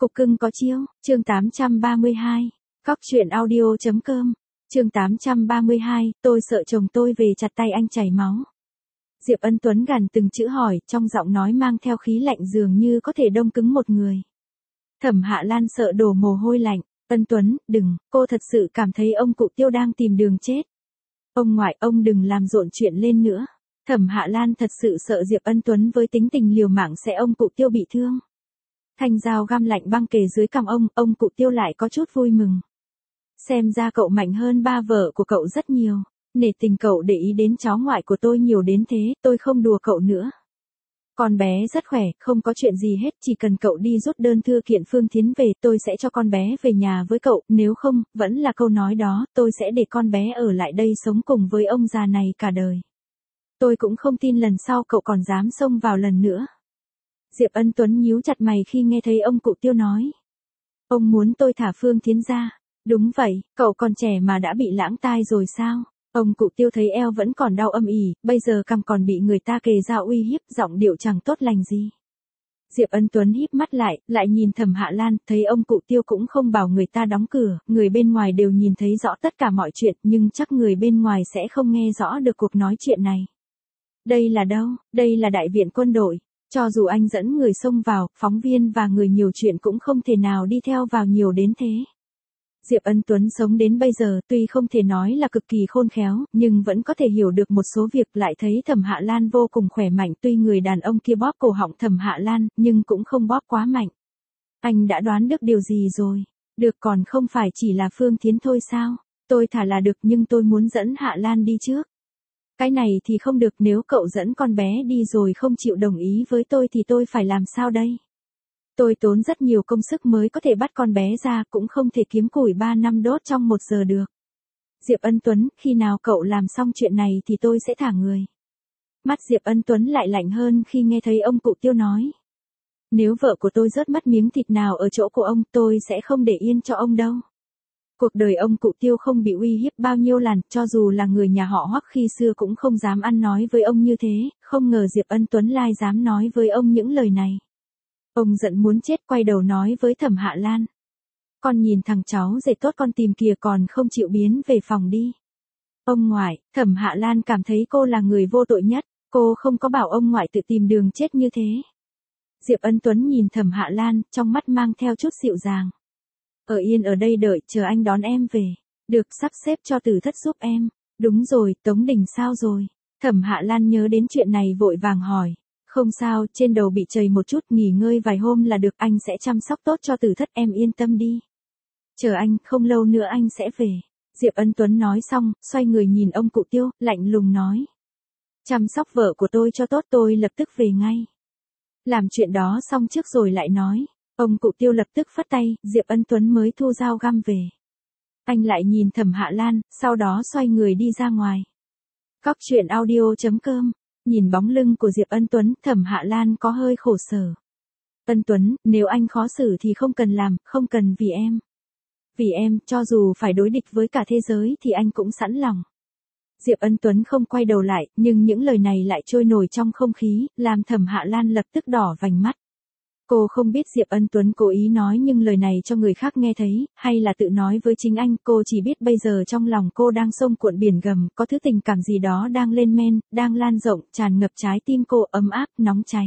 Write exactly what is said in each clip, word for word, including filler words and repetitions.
Cục cưng có chiêu, chương tám trăm ba mươi hai. Cóc truyện audio.com. Chương tám trăm ba mươi hai, tôi sợ chồng tôi về chặt tay anh chảy máu. Diệp Ân Tuấn gằn từng chữ hỏi, trong giọng nói mang theo khí lạnh dường như có thể đông cứng một người. Thẩm Hạ Lan sợ đổ mồ hôi lạnh. Ân Tuấn, đừng, cô thật sự cảm thấy ông cụ Tiêu đang tìm đường chết. Ông ngoại, ông đừng làm rộn chuyện lên nữa. Thẩm Hạ Lan thật sự sợ Diệp Ân Tuấn với tính tình liều mạng sẽ ông cụ Tiêu bị thương. Thanh dao găm lạnh băng kề dưới cằm ông, ông cụ Tiêu lại có chút vui mừng. Xem ra cậu mạnh hơn ba vợ của cậu rất nhiều. Nể tình cậu để ý đến cháu ngoại của tôi nhiều đến thế, tôi không đùa cậu nữa. Con bé rất khỏe, không có chuyện gì hết, chỉ cần cậu đi rút đơn thư kiện Phương Thiến về, tôi sẽ cho con bé về nhà với cậu, nếu không, vẫn là câu nói đó, tôi sẽ để con bé ở lại đây sống cùng với ông già này cả đời. Tôi cũng không tin lần sau cậu còn dám xông vào lần nữa. Diệp Ân Tuấn nhíu chặt mày khi nghe thấy ông cụ Tiêu nói. Ông muốn tôi thả Phương Thiến ra. Đúng vậy, cậu còn trẻ mà đã bị lãng tai rồi sao? Ông cụ Tiêu thấy eo vẫn còn đau âm ỉ, bây giờ cằm còn bị người ta kề dao uy hiếp, giọng điệu chẳng tốt lành gì. Diệp Ân Tuấn híp mắt lại, lại nhìn Thẩm Hạ Lan, thấy ông cụ Tiêu cũng không bảo người ta đóng cửa, người bên ngoài đều nhìn thấy rõ tất cả mọi chuyện, nhưng chắc người bên ngoài sẽ không nghe rõ được cuộc nói chuyện này. Đây là đâu? Đây là đại viện quân đội. Cho dù anh dẫn người xông vào, phóng viên và người nhiều chuyện cũng không thể nào đi theo vào nhiều đến thế. Diệp Ân Tuấn sống đến bây giờ tuy không thể nói là cực kỳ khôn khéo, nhưng vẫn có thể hiểu được một số việc, lại thấy Thẩm Hạ Lan vô cùng khỏe mạnh, tuy người đàn ông kia bóp cổ họng Thẩm Hạ Lan, nhưng cũng không bóp quá mạnh. Anh đã đoán được điều gì rồi? Được, còn không phải chỉ là Phương Thiến thôi sao? Tôi thả là được, nhưng tôi muốn dẫn Hạ Lan đi trước. Cái này thì không được, nếu cậu dẫn con bé đi rồi không chịu đồng ý với tôi thì tôi phải làm sao đây? Tôi tốn rất nhiều công sức mới có thể bắt con bé ra, cũng không thể kiếm củi ba năm đốt trong một giờ được. Diệp Ân Tuấn, khi nào cậu làm xong chuyện này thì tôi sẽ thả người. Mắt Diệp Ân Tuấn lại lạnh hơn khi nghe thấy ông cụ Tiêu nói. Nếu vợ của tôi rớt mất miếng thịt nào ở chỗ của ông, tôi sẽ không để yên cho ông đâu. Cuộc đời ông cụ Tiêu không bị uy hiếp bao nhiêu lần, cho dù là người nhà họ Hoắc khi xưa cũng không dám ăn nói với ông như thế, không ngờ Diệp Ân Tuấn lai dám nói với ông những lời này. Ông giận muốn chết, quay đầu nói với Thẩm Hạ Lan. Con nhìn thằng cháu dệt tốt con tìm kìa, còn không chịu biến về phòng đi. Ông ngoại, Thẩm Hạ Lan cảm thấy cô là người vô tội nhất, cô không có bảo ông ngoại tự tìm đường chết như thế. Diệp Ân Tuấn nhìn Thẩm Hạ Lan, trong mắt mang theo chút dịu dàng. Ở yên ở đây đợi, chờ anh đón em về. Được, sắp xếp cho Tử Thất giúp em. Đúng rồi, Tống Đình sao rồi? Thẩm Hạ Lan nhớ đến chuyện này vội vàng hỏi. Không sao, trên đầu bị chảy một chút, nghỉ ngơi vài hôm là được, anh sẽ chăm sóc tốt cho Tử Thất, em yên tâm đi. Chờ anh, không lâu nữa anh sẽ về. Diệp Ân Tuấn nói xong, xoay người nhìn ông cụ Tiêu, lạnh lùng nói. Chăm sóc vợ của tôi cho tốt, tôi lập tức về ngay. Làm chuyện đó xong trước rồi lại nói. Ông cụ Tiêu lập tức phất tay, Diệp Ân Tuấn mới thu dao găm về. Anh lại nhìn Thẩm Hạ Lan, sau đó xoay người đi ra ngoài. Cóc truyện audio.com. Nhìn bóng lưng của Diệp Ân Tuấn, Thẩm Hạ Lan có hơi khổ sở. Ân Tuấn, nếu anh khó xử thì không cần làm, không cần vì em. Vì em, cho dù phải đối địch với cả thế giới thì anh cũng sẵn lòng. Diệp Ân Tuấn không quay đầu lại, nhưng những lời này lại trôi nổi trong không khí, làm Thẩm Hạ Lan lập tức đỏ vành mắt. Cô không biết Diệp Ân Tuấn cố ý nói nhưng lời này cho người khác nghe thấy, hay là tự nói với chính anh, cô chỉ biết bây giờ trong lòng cô đang sông cuộn biển gầm, có thứ tình cảm gì đó đang lên men, đang lan rộng, tràn ngập trái tim cô, ấm áp, nóng cháy.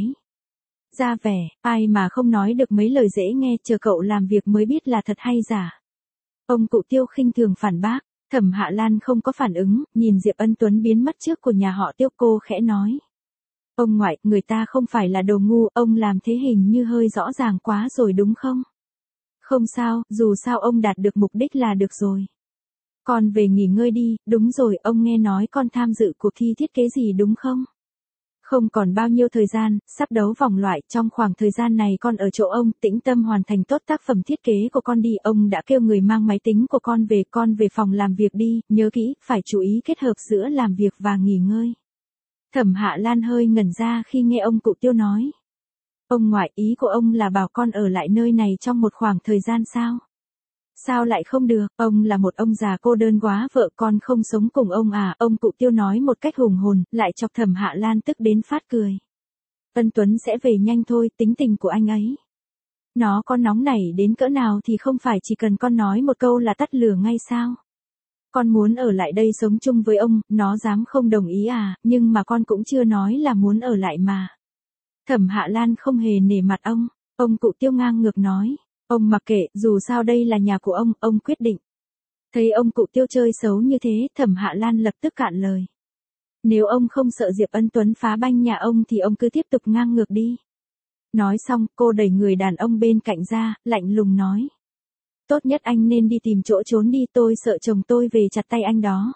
Ra vẻ, ai mà không nói được mấy lời dễ nghe, chờ cậu làm việc mới biết là thật hay giả. Ông cụ Tiêu khinh thường phản bác, Thẩm Hạ Lan không có phản ứng, nhìn Diệp Ân Tuấn biến mất trước của nhà họ Tiêu, cô khẽ nói. Ông ngoại, người ta không phải là đồ ngu, ông làm thế hình như hơi rõ ràng quá rồi đúng không? Không sao, dù sao ông đạt được mục đích là được rồi. Con về nghỉ ngơi đi, đúng rồi, ông nghe nói con tham dự cuộc thi thiết kế gì đúng không? Không còn bao nhiêu thời gian, sắp đấu vòng loại, trong khoảng thời gian này con ở chỗ ông, tĩnh tâm hoàn thành tốt tác phẩm thiết kế của con đi, ông đã kêu người mang máy tính của con về, con về phòng làm việc đi, nhớ kỹ, phải chú ý kết hợp giữa làm việc và nghỉ ngơi. Thẩm Hạ Lan hơi ngẩn ra khi nghe ông cụ Tiêu nói. Ông ngoại, ý của ông là bảo con ở lại nơi này trong một khoảng thời gian sao? Sao lại không được, ông là một ông già cô đơn quá, vợ con không sống cùng ông à, ông cụ Tiêu nói một cách hùng hồn, lại chọc Thẩm Hạ Lan tức đến phát cười. Ân Tuấn sẽ về nhanh thôi, tính tình của anh ấy. Nó có nóng nảy đến cỡ nào thì không phải chỉ cần con nói một câu là tắt lửa ngay sao? Con muốn ở lại đây sống chung với ông, nó dám không đồng ý à, nhưng mà con cũng chưa nói là muốn ở lại mà. Thẩm Hạ Lan không hề nể mặt ông, ông cụ Tiêu ngang ngược nói, ông mặc kệ, dù sao đây là nhà của ông, ông quyết định. Thấy ông cụ Tiêu chơi xấu như thế, Thẩm Hạ Lan lập tức cạn lời. Nếu ông không sợ Diệp Ân Tuấn phá banh nhà ông thì ông cứ tiếp tục ngang ngược đi. Nói xong, cô đẩy người đàn ông bên cạnh ra, lạnh lùng nói. Tốt nhất anh nên đi tìm chỗ trốn đi, tôi sợ chồng tôi về chặt tay anh đó.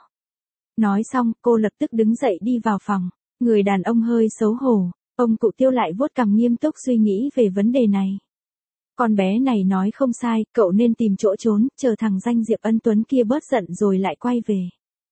Nói xong, cô lập tức đứng dậy đi vào phòng. Người đàn ông hơi xấu hổ, ông cụ Tiêu lại vuốt cằm nghiêm túc suy nghĩ về vấn đề này. Con bé này nói không sai, cậu nên tìm chỗ trốn, chờ thằng danh Diệp Ân Tuấn kia bớt giận rồi lại quay về.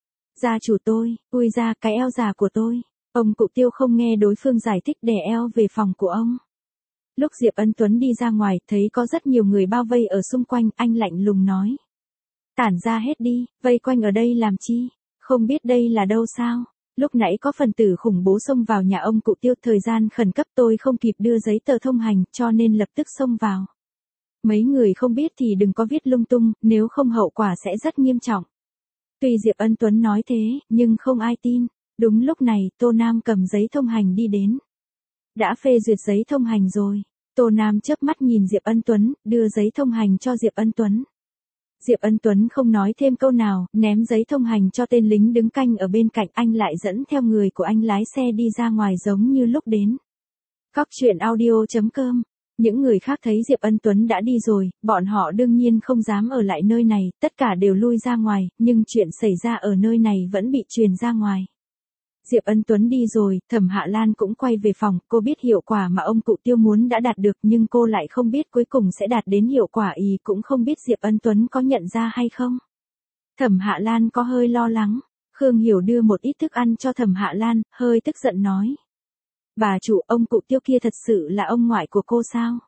Gia chủ tôi, ui ra cái eo già của tôi. Ông cụ Tiêu không nghe đối phương giải thích, đè eo về phòng của ông. Lúc Diệp Ân Tuấn đi ra ngoài, thấy có rất nhiều người bao vây ở xung quanh, anh lạnh lùng nói. Tản ra hết đi, vây quanh ở đây làm chi, không biết đây là đâu sao. Lúc nãy có phần tử khủng bố xông vào nhà ông cụ Tiêu, thời gian khẩn cấp tôi không kịp đưa giấy tờ thông hành, cho nên lập tức xông vào. Mấy người không biết thì đừng có viết lung tung, nếu không hậu quả sẽ rất nghiêm trọng. Tuy Diệp Ân Tuấn nói thế, nhưng không ai tin. Đúng lúc này, Tô Nam cầm giấy thông hành đi đến. Đã phê duyệt giấy thông hành rồi. Tô Nam chớp mắt nhìn Diệp Ân Tuấn, đưa giấy thông hành cho Diệp Ân Tuấn. Diệp Ân Tuấn không nói thêm câu nào, ném giấy thông hành cho tên lính đứng canh ở bên cạnh, anh lại dẫn theo người của anh lái xe đi ra ngoài giống như lúc đến. Cóc truyện audio chấm com. Những người khác thấy Diệp Ân Tuấn đã đi rồi, bọn họ đương nhiên không dám ở lại nơi này, tất cả đều lui ra ngoài, nhưng chuyện xảy ra ở nơi này vẫn bị truyền ra ngoài. Diệp Ân Tuấn đi rồi, Thẩm Hạ Lan cũng quay về phòng, cô biết hiệu quả mà ông cụ Tiêu muốn đã đạt được, nhưng cô lại không biết cuối cùng sẽ đạt đến hiệu quả ý, cũng không biết Diệp Ân Tuấn có nhận ra hay không. Thẩm Hạ Lan có hơi lo lắng, Khương Hiểu đưa một ít thức ăn cho Thẩm Hạ Lan, hơi tức giận nói. Bà chủ, ông cụ Tiêu kia thật sự là ông ngoại của cô sao?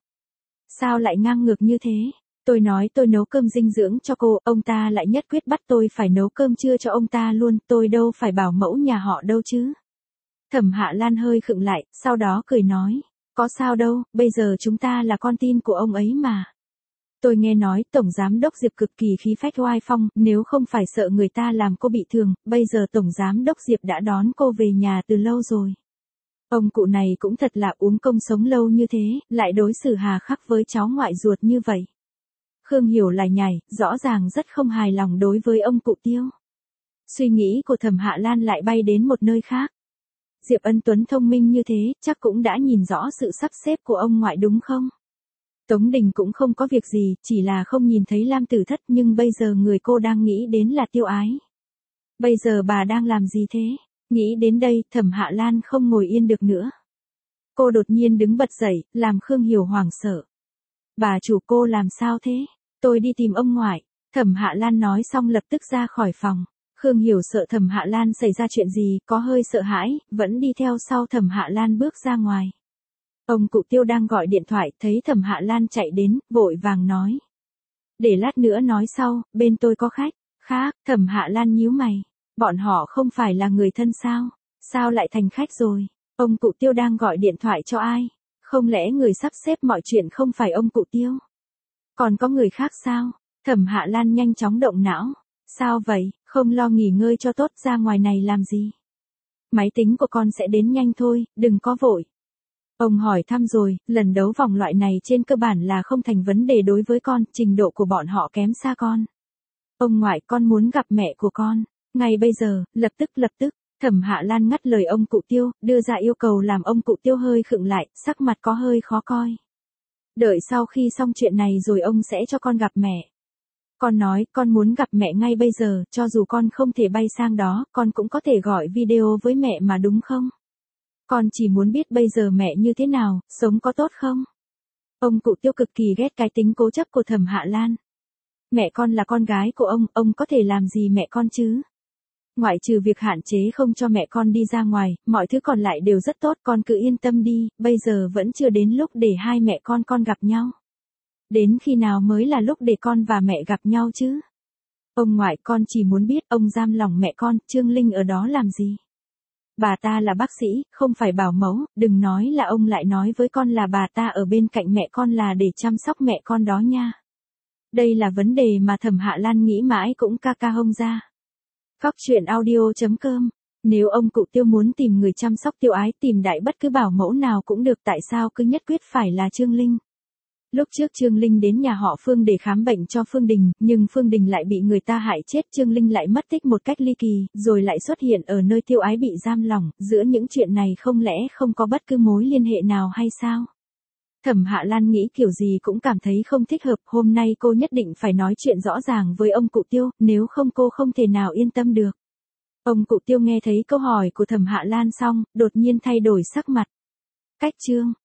Sao lại ngang ngược như thế? Tôi nói tôi nấu cơm dinh dưỡng cho cô, ông ta lại nhất quyết bắt tôi phải nấu cơm trưa cho ông ta luôn, tôi đâu phải bảo mẫu nhà họ đâu chứ. Thẩm Hạ Lan hơi khựng lại, sau đó cười nói, có sao đâu, bây giờ chúng ta là con tin của ông ấy mà. Tôi nghe nói Tổng Giám Đốc Diệp cực kỳ khí phách oai phong, nếu không phải sợ người ta làm cô bị thương, bây giờ Tổng Giám Đốc Diệp đã đón cô về nhà từ lâu rồi. Ông cụ này cũng thật là uống công sống lâu như thế, lại đối xử hà khắc với cháu ngoại ruột như vậy. Khương Hiểu lại nhảy, rõ ràng rất không hài lòng đối với ông cụ Tiêu. Suy nghĩ của Thẩm Hạ Lan lại bay đến một nơi khác. Diệp Ân Tuấn thông minh như thế, chắc cũng đã nhìn rõ sự sắp xếp của ông ngoại đúng không? Tống Đình cũng không có việc gì, chỉ là không nhìn thấy Lam Tử Thất, nhưng bây giờ người cô đang nghĩ đến là Tiêu Ái. Bây giờ bà đang làm gì thế? Nghĩ đến đây, Thẩm Hạ Lan không ngồi yên được nữa. Cô đột nhiên đứng bật dậy, làm Khương Hiểu hoảng sợ. Bà chủ, cô làm sao thế? Tôi đi tìm ông ngoại. Thẩm Hạ Lan nói xong lập tức ra khỏi phòng. Khương Hiểu sợ Thẩm Hạ Lan xảy ra chuyện gì, có hơi sợ hãi, vẫn đi theo sau Thẩm Hạ Lan bước ra ngoài. Ông cụ Tiêu đang gọi điện thoại, thấy Thẩm Hạ Lan chạy đến, vội vàng nói. Để lát nữa nói sau, bên tôi có khách. Khác, Thẩm Hạ Lan nhíu mày. Bọn họ không phải là người thân sao? Sao lại thành khách rồi? Ông cụ Tiêu đang gọi điện thoại cho ai? Không lẽ người sắp xếp mọi chuyện không phải ông cụ Tiêu? Còn có người khác sao? Thẩm Hạ Lan nhanh chóng động não. Sao vậy, không lo nghỉ ngơi cho tốt, ra ngoài này làm gì? Máy tính của con sẽ đến nhanh thôi, đừng có vội. Ông hỏi thăm rồi, lần đấu vòng loại này trên cơ bản là không thành vấn đề đối với con, trình độ của bọn họ kém xa con. Ông ngoại, con muốn gặp mẹ của con. Ngay bây giờ, lập tức lập tức. Thẩm Hạ Lan ngắt lời ông cụ Tiêu, đưa ra yêu cầu làm ông cụ Tiêu hơi khựng lại, sắc mặt có hơi khó coi. Đợi sau khi xong chuyện này rồi ông sẽ cho con gặp mẹ. Con nói, con muốn gặp mẹ ngay bây giờ, cho dù con không thể bay sang đó, con cũng có thể gọi video với mẹ mà đúng không? Con chỉ muốn biết bây giờ mẹ như thế nào, sống có tốt không? Ông cụ Tiêu cực kỳ ghét cái tính cố chấp của Thẩm Hạ Lan. Mẹ con là con gái của ông, ông có thể làm gì mẹ con chứ? Ngoại trừ việc hạn chế không cho mẹ con đi ra ngoài, mọi thứ còn lại đều rất tốt, con cứ yên tâm đi, bây giờ vẫn chưa đến lúc để hai mẹ con con gặp nhau. Đến khi nào mới là lúc để con và mẹ gặp nhau chứ? Ông ngoại, con chỉ muốn biết ông giam lòng mẹ con, Trương Linh ở đó làm gì? bà ta là bác sĩ, không phải bảo mẫu, đừng nói là ông lại nói với con là bà ta ở bên cạnh mẹ con là để chăm sóc mẹ con đó nha. Đây là vấn đề mà Thẩm Hạ Lan nghĩ mãi cũng ca ca hông ra. Cóc truyện audio chấm com. Nếu ông cụ Tiêu muốn tìm người chăm sóc Tiêu Ái, tìm đại bất cứ bảo mẫu nào cũng được, tại sao cứ nhất quyết phải là Trương Linh? Lúc trước Trương Linh đến nhà họ Phương để khám bệnh cho Phương Đình, nhưng Phương Đình lại bị người ta hại chết, Trương Linh lại mất tích một cách ly kỳ, rồi lại xuất hiện ở nơi Tiêu Ái bị giam lỏng, giữa những chuyện này không lẽ không có bất cứ mối liên hệ nào hay sao? Thẩm Hạ Lan nghĩ kiểu gì cũng cảm thấy không thích hợp, hôm nay cô nhất định phải nói chuyện rõ ràng với ông cụ Tiêu, nếu không cô không thể nào yên tâm được. Ông cụ Tiêu nghe thấy câu hỏi của Thẩm Hạ Lan xong, đột nhiên thay đổi sắc mặt. Cách chương